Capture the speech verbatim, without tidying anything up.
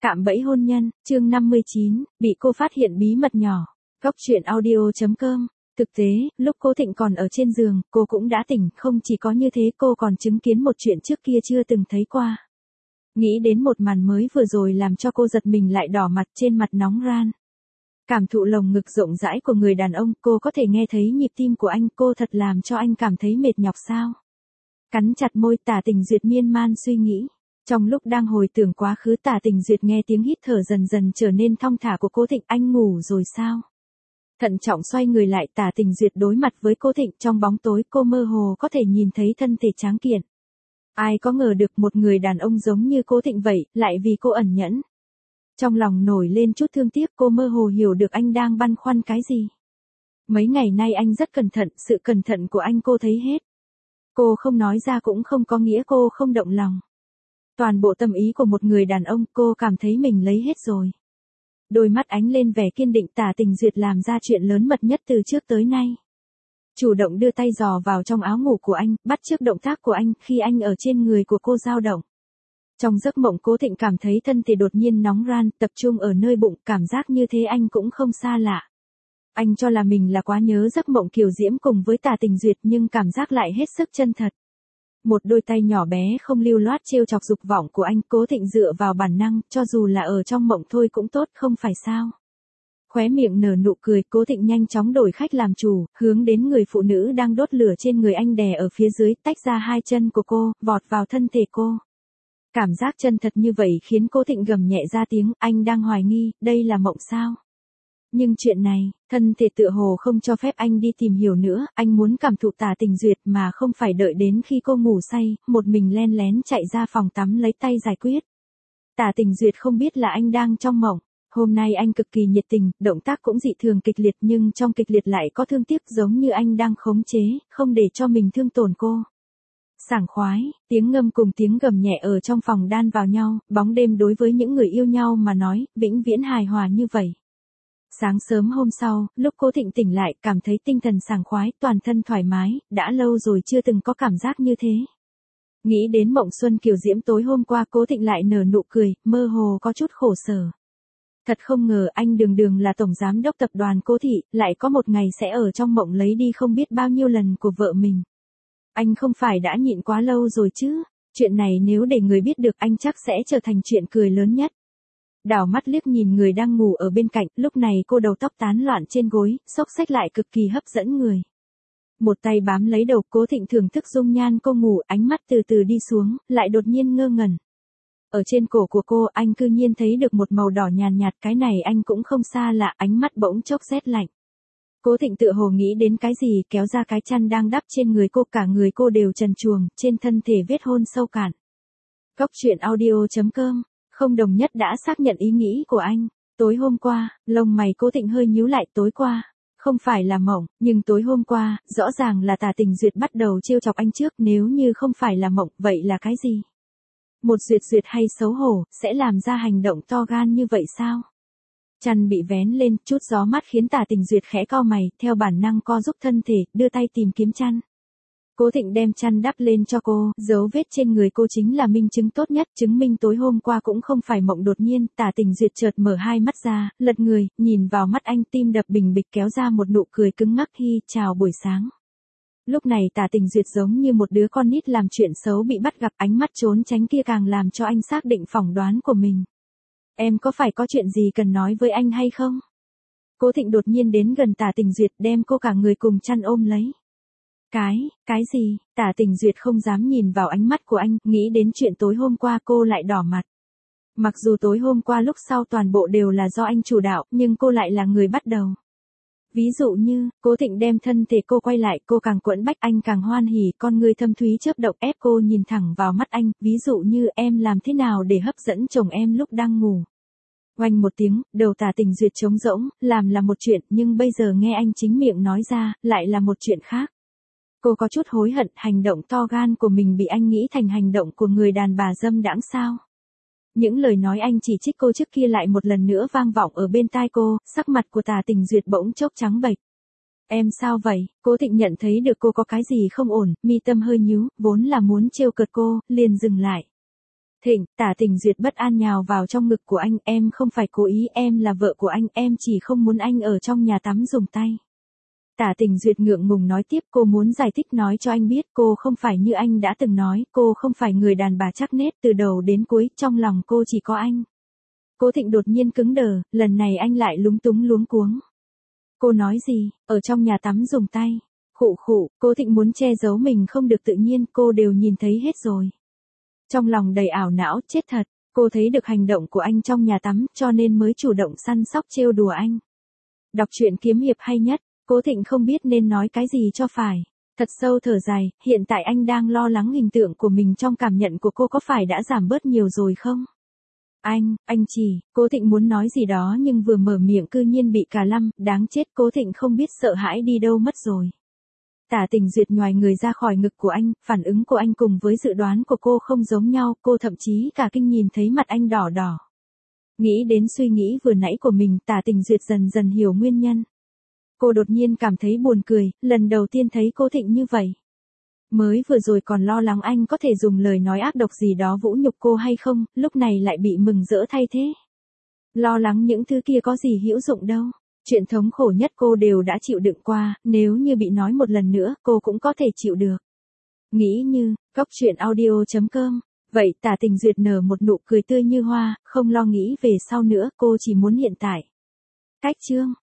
Cạm bẫy hôn nhân, chương năm mươi chín, bị cô phát hiện bí mật nhỏ. Góc truyện audio chấm com. Thực tế, lúc Cố Thịnh còn ở trên giường, cô cũng đã tỉnh, không chỉ có như thế cô còn chứng kiến một chuyện trước kia chưa từng thấy qua. Nghĩ đến một màn mới vừa rồi làm cho cô giật mình lại đỏ mặt, trên mặt nóng ran. Cảm thụ lồng ngực rộng rãi của người đàn ông, cô có thể nghe thấy nhịp tim của anh, cô thật làm cho anh cảm thấy mệt nhọc sao. Cắn chặt môi, Tả Tình Duyệt miên man suy nghĩ. Trong lúc đang hồi tưởng quá khứ, Tả Tình Duyệt nghe tiếng hít thở dần dần trở nên thong thả của Cố Thịnh. Anh ngủ rồi sao? Thận trọng xoay người lại, Tả Tình Duyệt đối mặt với Cố Thịnh, trong bóng tối cô mơ hồ có thể nhìn thấy thân thể tráng kiện. Ai có ngờ được một người đàn ông giống như Cố Thịnh vậy, lại vì cô ẩn nhẫn. Trong lòng nổi lên chút thương tiếc, cô mơ hồ hiểu được anh đang băn khoăn cái gì. Mấy ngày nay anh rất cẩn thận, sự cẩn thận của anh cô thấy hết. Cô không nói ra cũng không có nghĩa cô không động lòng. Toàn bộ tâm ý của một người đàn ông, cô cảm thấy mình lấy hết rồi. Đôi mắt ánh lên vẻ kiên định, Tả Tình Duyệt làm ra chuyện lớn mật nhất từ trước tới nay. Chủ động đưa tay dò vào trong áo ngủ của anh, bắt chước động tác của anh khi anh ở trên người của cô dao động. Trong giấc mộng, Cố Thịnh cảm thấy thân thể đột nhiên nóng ran, tập trung ở nơi bụng, cảm giác như thế anh cũng không xa lạ. Anh cho là mình là quá nhớ giấc mộng kiều diễm cùng với Tả Tình Duyệt, nhưng cảm giác lại hết sức chân thật. Một đôi tay nhỏ bé không lưu loát trêu chọc dục vọng của anh, Cố Thịnh dựa vào bản năng, cho dù là ở trong mộng thôi cũng tốt, không phải sao. Khóe miệng nở nụ cười, Cố Thịnh nhanh chóng đổi khách làm chủ, hướng đến người phụ nữ đang đốt lửa trên người anh, đè ở phía dưới, tách ra hai chân của cô, vọt vào thân thể cô. Cảm giác chân thật như vậy khiến Cố Thịnh gầm nhẹ ra tiếng, anh đang hoài nghi, đây là mộng sao? Nhưng chuyện này, thân thể tựa hồ không cho phép anh đi tìm hiểu nữa, anh muốn cảm thụ Tả Tình Duyệt mà không phải đợi đến khi cô ngủ say, một mình len lén chạy ra phòng tắm lấy tay giải quyết. Tả Tình Duyệt không biết là anh đang trong mộng, hôm nay anh cực kỳ nhiệt tình, động tác cũng dị thường kịch liệt, nhưng trong kịch liệt lại có thương tiếc, giống như anh đang khống chế, không để cho mình thương tổn cô. Sảng khoái, tiếng ngâm cùng tiếng gầm nhẹ ở trong phòng đan vào nhau, bóng đêm đối với những người yêu nhau mà nói, vĩnh viễn hài hòa như vậy. Sáng sớm hôm sau, lúc Cố Thịnh tỉnh lại, cảm thấy tinh thần sảng khoái, toàn thân thoải mái, đã lâu rồi chưa từng có cảm giác như thế. Nghĩ đến mộng xuân kiều diễm tối hôm qua, Cố Thịnh lại nở nụ cười, mơ hồ có chút khổ sở. Thật không ngờ anh đường đường là tổng giám đốc tập đoàn Cố Thị, lại có một ngày sẽ ở trong mộng lấy đi không biết bao nhiêu lần của vợ mình. Anh không phải đã nhịn quá lâu rồi chứ, chuyện này nếu để người biết được anh chắc sẽ trở thành chuyện cười lớn nhất. Đảo mắt liếc nhìn người đang ngủ ở bên cạnh, lúc này cô đầu tóc tán loạn trên gối, xốc xách lại cực kỳ hấp dẫn người. Một tay bám lấy đầu, Cố Thịnh thưởng thức dung nhan cô ngủ, ánh mắt từ từ đi xuống, lại đột nhiên ngơ ngẩn. Ở trên cổ của cô, anh cư nhiên thấy được một màu đỏ nhàn nhạt, cái này anh cũng không xa lạ, ánh mắt bỗng chốc rét lạnh. Cố Thịnh tựa hồ nghĩ đến cái gì, kéo ra cái chăn đang đắp trên người cô, cả người cô đều trần truồng, trên thân thể vết hôn sâu cạn. Góc truyện audio chấm com. Không đồng nhất đã xác nhận ý nghĩ của anh. Tối hôm qua, lông mày Cố Thịnh hơi nhíu lại, tối qua, không phải là mộng, nhưng tối hôm qua, rõ ràng là Tả Tình Duyệt bắt đầu trêu chọc anh trước, nếu như không phải là mộng, vậy là cái gì? Một Duyệt Duyệt hay xấu hổ, sẽ làm ra hành động to gan như vậy sao? Chăn bị vén lên, chút gió mát khiến Tả Tình Duyệt khẽ cau mày, theo bản năng co giúp thân thể, đưa tay tìm kiếm chăn. Cố Thịnh đem chăn đắp lên cho cô, dấu vết trên người cô chính là minh chứng tốt nhất, chứng minh tối hôm qua cũng không phải mộng. Đột nhiên, Tả Tình Duyệt chợt mở hai mắt ra, lật người, nhìn vào mắt anh, tim đập bình bịch, kéo ra một nụ cười cứng ngắc, hi, chào buổi sáng. Lúc này Tả Tình Duyệt giống như một đứa con nít làm chuyện xấu bị bắt gặp, ánh mắt trốn tránh kia càng làm cho anh xác định phỏng đoán của mình. Em có phải có chuyện gì cần nói với anh hay không? Cố Thịnh đột nhiên đến gần Tả Tình Duyệt, đem cô cả người cùng chăn ôm lấy. Cái, cái gì? Tả Tình Duyệt không dám nhìn vào ánh mắt của anh, nghĩ đến chuyện tối hôm qua cô lại đỏ mặt. Mặc dù tối hôm qua lúc sau toàn bộ đều là do anh chủ đạo, nhưng cô lại là người bắt đầu. Ví dụ như, Cố Thịnh đem thân thể cô quay lại, cô càng quẫn bách, anh càng hoan hỉ, con người thâm thúy chớp động ép cô nhìn thẳng vào mắt anh, ví dụ như em làm thế nào để hấp dẫn chồng em lúc đang ngủ. Oanh một tiếng, đầu Tả Tình Duyệt trống rỗng, làm là một chuyện, nhưng bây giờ nghe anh chính miệng nói ra, lại là một chuyện khác. Cô có chút hối hận, hành động to gan của mình bị anh nghĩ thành hành động của người đàn bà dâm đãng sao. Những lời nói anh chỉ trích cô trước kia lại một lần nữa vang vọng ở bên tai cô, sắc mặt của Tả Tình Duyệt bỗng chốc trắng bệch. Em sao vậy? Cố Thịnh nhận thấy được cô có cái gì không ổn, mi tâm hơi nhíu, vốn là muốn trêu cợt cô, liền dừng lại. Thịnh, Tả Tình Duyệt bất an nhào vào trong ngực của anh, em không phải cố ý, em là vợ của anh, em chỉ không muốn anh ở trong nhà tắm dùng tay. Tả Tình Duyệt ngượng ngùng nói tiếp, cô muốn giải thích nói cho anh biết cô không phải như anh đã từng nói, cô không phải người đàn bà chắc nết từ đầu đến cuối, trong lòng cô chỉ có anh. Cố Thịnh đột nhiên cứng đờ, lần này anh lại lúng túng luống cuống. Cô nói gì, ở trong nhà tắm dùng tay? Khụ khụ, Cố Thịnh muốn che giấu mình không được tự nhiên, cô đều nhìn thấy hết rồi. Trong lòng đầy ảo não, chết thật, cô thấy được hành động của anh trong nhà tắm cho nên mới chủ động săn sóc trêu đùa anh. Đọc truyện kiếm hiệp hay nhất, Cố Thịnh không biết nên nói cái gì cho phải. Thật sâu thở dài, hiện tại anh đang lo lắng hình tượng của mình trong cảm nhận của cô có phải đã giảm bớt nhiều rồi không? Anh, anh chỉ, Cố Thịnh muốn nói gì đó nhưng vừa mở miệng cư nhiên bị cà lăm, đáng chết, Cố Thịnh không biết sợ hãi đi đâu mất rồi. Tả Tình Duyệt nhoài người ra khỏi ngực của anh, phản ứng của anh cùng với dự đoán của cô không giống nhau, cô thậm chí cả kinh nhìn thấy mặt anh đỏ đỏ. Nghĩ đến suy nghĩ vừa nãy của mình, Tả Tình Duyệt dần dần hiểu nguyên nhân. Cô đột nhiên cảm thấy buồn cười, lần đầu tiên thấy Cố Thịnh như vậy. Mới vừa rồi còn lo lắng anh có thể dùng lời nói ác độc gì đó vũ nhục cô hay không, lúc này lại bị mừng rỡ thay thế. Lo lắng những thứ kia có gì hữu dụng đâu. Chuyện thống khổ nhất cô đều đã chịu đựng qua, nếu như bị nói một lần nữa, cô cũng có thể chịu được. Nghĩ như, góc truyện audio chấm com. Vậy Tả Tình Duyệt nở một nụ cười tươi như hoa, không lo nghĩ về sau nữa, cô chỉ muốn hiện tại. Cách chương